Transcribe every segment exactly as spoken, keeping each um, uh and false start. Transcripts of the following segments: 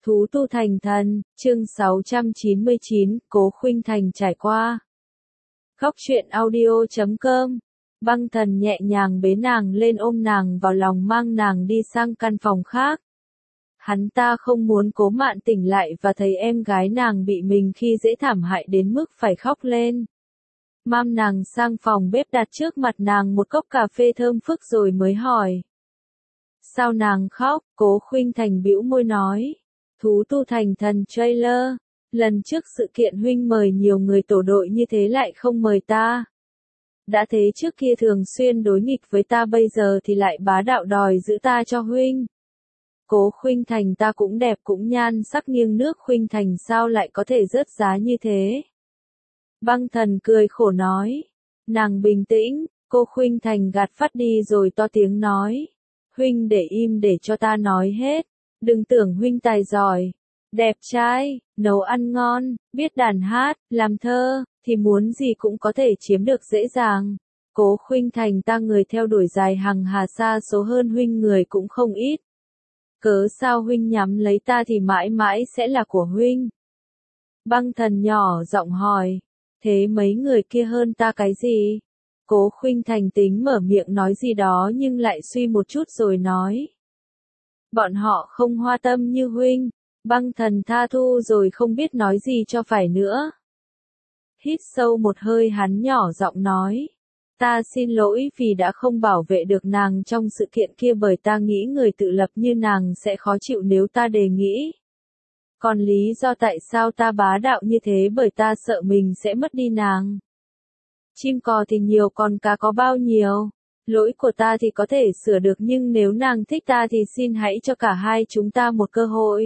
Thú tu thành thần, chương sáu trăm chín mươi chín, Cố Khuynh Thành trải qua. Khóc chuyện audio chấm com. Băng Thần nhẹ nhàng bế nàng lên, ôm nàng vào lòng, mang nàng đi sang căn phòng khác. Hắn ta không muốn Cố Mạn tỉnh lại và thấy em gái nàng bị mình khi dễ thảm hại đến mức phải khóc lên. Mang nàng sang phòng bếp, đặt trước mặt nàng một cốc cà phê thơm phức rồi mới hỏi. Sao nàng khóc? Cố Khuynh Thành bĩu môi nói. Thú tu thành thần trailer. Lần trước sự kiện huynh mời nhiều người tổ đội như thế lại không mời ta. Đã thế trước kia thường xuyên đối nghịch với ta, bây giờ thì lại bá đạo đòi giữ ta cho huynh. Cố Khuynh Thành ta cũng đẹp cũng nhan sắc nghiêng nước, Khuynh Thành sao lại có thể rớt giá như thế? Băng Thần cười khổ nói. Nàng bình tĩnh. Cô Khuynh Thành gạt phát đi rồi to tiếng nói. Huynh để im để cho ta nói hết. Đừng tưởng huynh tài giỏi, đẹp trai, nấu ăn ngon, biết đàn hát, làm thơ, thì muốn gì cũng có thể chiếm được dễ dàng. Cố Khuynh Thành ta người theo đuổi dài hằng hà xa số hơn huynh người cũng không ít. Cớ sao huynh nhắm lấy ta thì mãi mãi sẽ là của huynh? Băng Thần nhỏ giọng hỏi. Thế mấy người kia hơn ta cái gì? Cố Khuynh Thành tính mở miệng nói gì đó nhưng lại suy một chút rồi nói. Bọn họ không hoa tâm như huynh. Băng Thần tha thu rồi không biết nói gì cho phải nữa. Hít sâu một hơi, hắn nhỏ giọng nói. Ta xin lỗi vì đã không bảo vệ được nàng trong sự kiện kia, bởi ta nghĩ người tự lập như nàng sẽ khó chịu nếu ta đề nghị. Còn lý do tại sao ta bá đạo như thế bởi ta sợ mình sẽ mất đi nàng. Chim cò thì nhiều, còn cá có bao nhiêu. Lỗi của ta thì có thể sửa được, nhưng nếu nàng thích ta thì xin hãy cho cả hai chúng ta một cơ hội.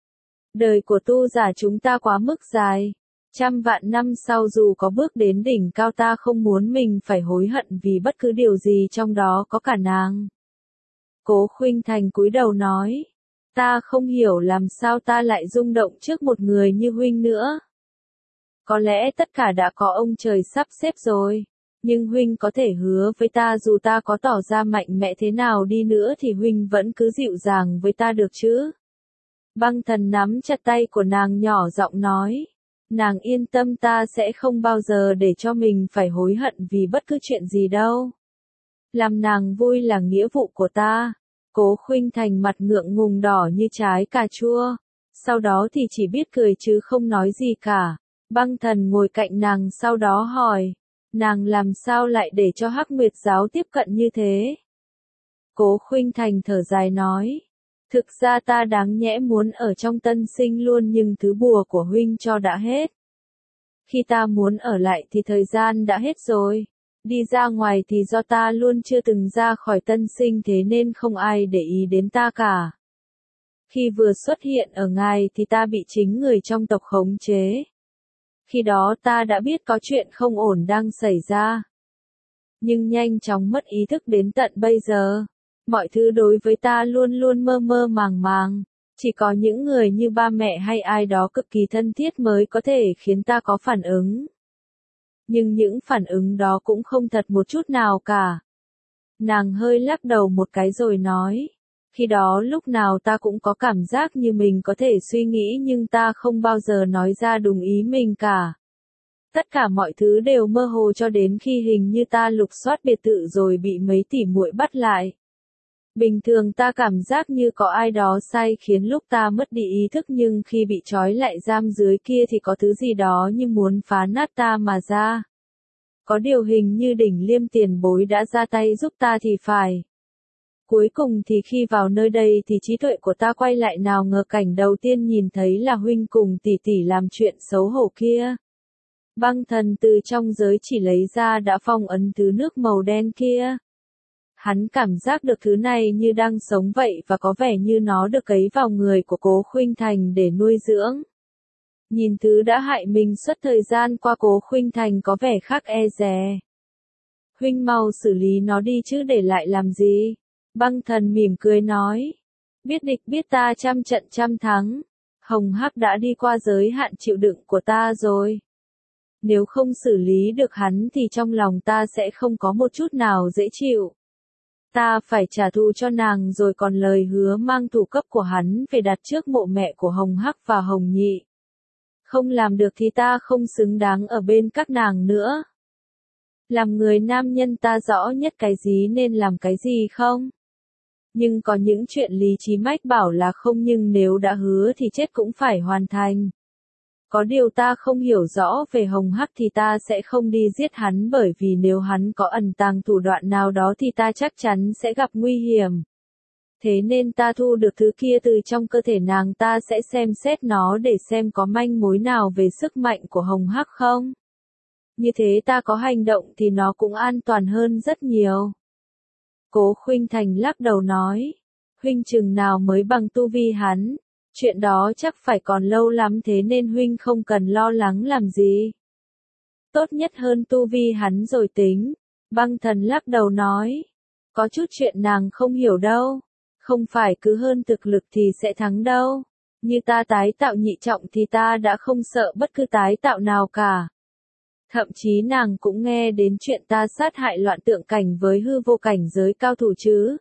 Đời của tu giả chúng ta quá mức dài. Trăm vạn năm sau dù có bước đến đỉnh cao, ta không muốn mình phải hối hận vì bất cứ điều gì, trong đó có cả nàng. Cố Khuynh Thành cúi đầu nói. Ta không hiểu làm sao ta lại rung động trước một người như huynh nữa. Có lẽ tất cả đã có ông trời sắp xếp rồi. Nhưng huynh có thể hứa với ta dù ta có tỏ ra mạnh mẽ thế nào đi nữa thì huynh vẫn cứ dịu dàng với ta được chứ? Băng Thần nắm chặt tay của nàng nhỏ giọng nói. Nàng yên tâm, ta sẽ không bao giờ để cho mình phải hối hận vì bất cứ chuyện gì đâu. Làm nàng vui là nghĩa vụ của ta. Cố Khuynh Thành mặt ngượng ngùng đỏ như trái cà chua. Sau đó thì chỉ biết cười chứ không nói gì cả. Băng Thần ngồi cạnh nàng sau đó hỏi. Nàng làm sao lại để cho Hắc Nguyệt giáo tiếp cận như thế? Cố Khuynh Thành thở dài nói. Thực ra ta đáng nhẽ muốn ở trong Tân Sinh luôn, nhưng thứ bùa của huynh cho đã hết. Khi ta muốn ở lại thì thời gian đã hết rồi. Đi ra ngoài thì do ta luôn chưa từng ra khỏi Tân Sinh, thế nên không ai để ý đến ta cả. Khi vừa xuất hiện ở ngài thì ta bị chính người trong tộc khống chế. Khi đó ta đã biết có chuyện không ổn đang xảy ra. Nhưng nhanh chóng mất ý thức đến tận bây giờ. Mọi thứ đối với ta luôn luôn mơ mơ màng màng. Chỉ có những người như ba mẹ hay ai đó cực kỳ thân thiết mới có thể khiến ta có phản ứng. Nhưng những phản ứng đó cũng không thật một chút nào cả. Nàng hơi lắc đầu một cái rồi nói. Khi đó lúc nào ta cũng có cảm giác như mình có thể suy nghĩ, nhưng ta không bao giờ nói ra đúng ý mình cả. Tất cả mọi thứ đều mơ hồ cho đến khi hình như ta lục soát biệt thự rồi bị mấy tỷ muội bắt lại. Bình thường ta cảm giác như có ai đó sai khiến lúc ta mất đi ý thức, nhưng khi bị trói lại giam dưới kia thì có thứ gì đó như muốn phá nát ta mà ra. Có điều hình như đỉnh Liêm tiền bối đã ra tay giúp ta thì phải. Cuối cùng thì khi vào nơi đây thì trí tuệ của ta quay lại, nào ngờ cảnh đầu tiên nhìn thấy là huynh cùng tỷ tỷ làm chuyện xấu hổ kia. Băng Thần từ trong giới chỉ lấy ra đã phong ấn thứ nước màu đen kia. Hắn cảm giác được thứ này như đang sống vậy và có vẻ như nó được cấy vào người của Cố Khuynh Thành để nuôi dưỡng. Nhìn thứ đã hại mình suốt thời gian qua, Cố Khuynh Thành có vẻ khác e dè. Huynh mau xử lý nó đi chứ để lại làm gì? Băng Thần mỉm cười nói. Biết địch biết ta trăm trận trăm thắng. Hồng Hắc đã đi qua giới hạn chịu đựng của ta rồi. Nếu không xử lý được hắn thì trong lòng ta sẽ không có một chút nào dễ chịu. Ta phải trả thù cho nàng rồi còn lời hứa mang thủ cấp của hắn về đặt trước mộ mẹ của Hồng Hắc và Hồng Nhị. Không làm được thì ta không xứng đáng ở bên các nàng nữa. Làm người nam nhân ta rõ nhất cái gì nên làm cái gì không? Nhưng có những chuyện Lý Chí Mách bảo là không, nhưng nếu đã hứa thì chết cũng phải hoàn thành. Có điều ta không hiểu rõ về Hồng Hắc thì ta sẽ không đi giết hắn, bởi vì nếu hắn có ẩn tàng thủ đoạn nào đó thì ta chắc chắn sẽ gặp nguy hiểm. Thế nên ta thu được thứ kia từ trong cơ thể nàng, ta sẽ xem xét nó để xem có manh mối nào về sức mạnh của Hồng Hắc không. Như thế ta có hành động thì nó cũng an toàn hơn rất nhiều. Cố Khuynh Thành lắc đầu nói, huynh chừng nào mới bằng tu vi hắn, chuyện đó chắc phải còn lâu lắm, thế nên huynh không cần lo lắng làm gì. Tốt nhất hơn tu vi hắn rồi tính. Băng Thần lắc đầu nói, có chút chuyện nàng không hiểu đâu, không phải cứ hơn thực lực thì sẽ thắng đâu. Như ta tái tạo nhị trọng thì ta đã không sợ bất cứ tái tạo nào cả. Thậm chí nàng cũng nghe đến chuyện ta sát hại loạn tượng cảnh với hư vô cảnh giới cao thủ chứ.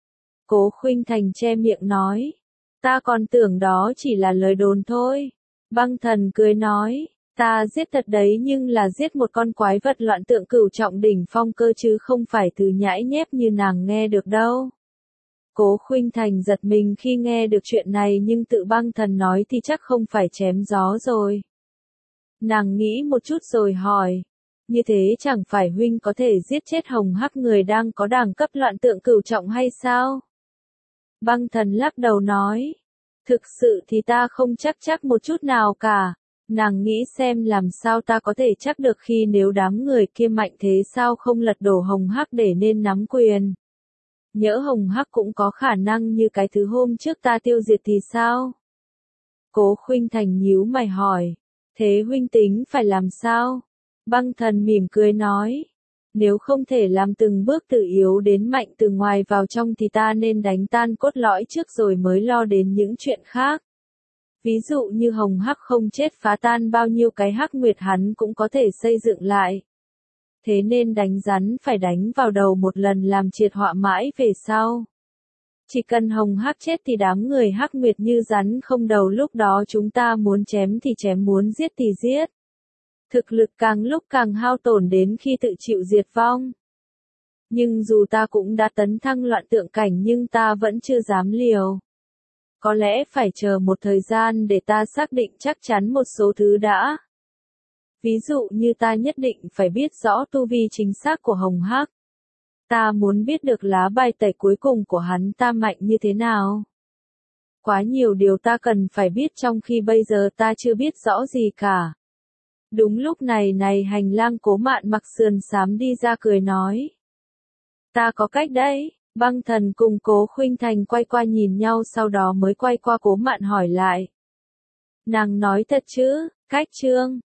Cố Khuynh Thành che miệng nói, ta còn tưởng đó chỉ là lời đồn thôi. Băng Thần cười nói, ta giết thật đấy, nhưng là giết một con quái vật loạn tượng cửu trọng đỉnh phong cơ chứ không phải thứ nhãi nhép như nàng nghe được đâu. Cố Khuynh Thành giật mình khi nghe được chuyện này, nhưng tự Băng Thần nói thì chắc không phải chém gió rồi. Nàng nghĩ một chút rồi hỏi, như thế chẳng phải huynh có thể giết chết Hồng Hắc, người đang có đẳng cấp loạn tượng cửu trọng hay sao? Băng Thần lắc đầu nói, thực sự thì ta không chắc chắc một chút nào cả. Nàng nghĩ xem làm sao ta có thể chắc được khi nếu đám người kia mạnh thế sao không lật đổ Hồng Hắc để nên nắm quyền. Nhỡ Hồng Hắc cũng có khả năng như cái thứ hôm trước ta tiêu diệt thì sao? Cố Khuynh Thành nhíu mày hỏi, thế huynh tính phải làm sao? Băng Thần mỉm cười nói, nếu không thể làm từng bước từ yếu đến mạnh từ ngoài vào trong thì ta nên đánh tan cốt lõi trước rồi mới lo đến những chuyện khác. Ví dụ như Hồng Hắc không chết, phá tan bao nhiêu cái Hắc Nguyệt hắn cũng có thể xây dựng lại. Thế nên đánh rắn phải đánh vào đầu một lần, làm triệt họa mãi về sau. Chỉ cần Hồng Hắc chết thì đám người Hắc Nguyệt như rắn không đầu, lúc đó chúng ta muốn chém thì chém, muốn giết thì giết. Thực lực càng lúc càng hao tổn đến khi tự chịu diệt vong. Nhưng dù ta cũng đã tấn thăng loạn tượng cảnh nhưng ta vẫn chưa dám liều. Có lẽ phải chờ một thời gian để ta xác định chắc chắn một số thứ đã. Ví dụ như ta nhất định phải biết rõ tu vi chính xác của Hồng Hắc. Ta muốn biết được lá bài tẩy cuối cùng của hắn ta mạnh như thế nào. Quá nhiều điều ta cần phải biết trong khi bây giờ ta chưa biết rõ gì cả. Đúng lúc này này hành lang Cố Mạn mặc sườn xám đi ra cười nói. Ta có cách đấy. Băng Thần cùng Cố Khuynh Thành quay qua nhìn nhau, sau đó mới quay qua Cố Mạn hỏi lại. Nàng nói thật chứ? Cách chương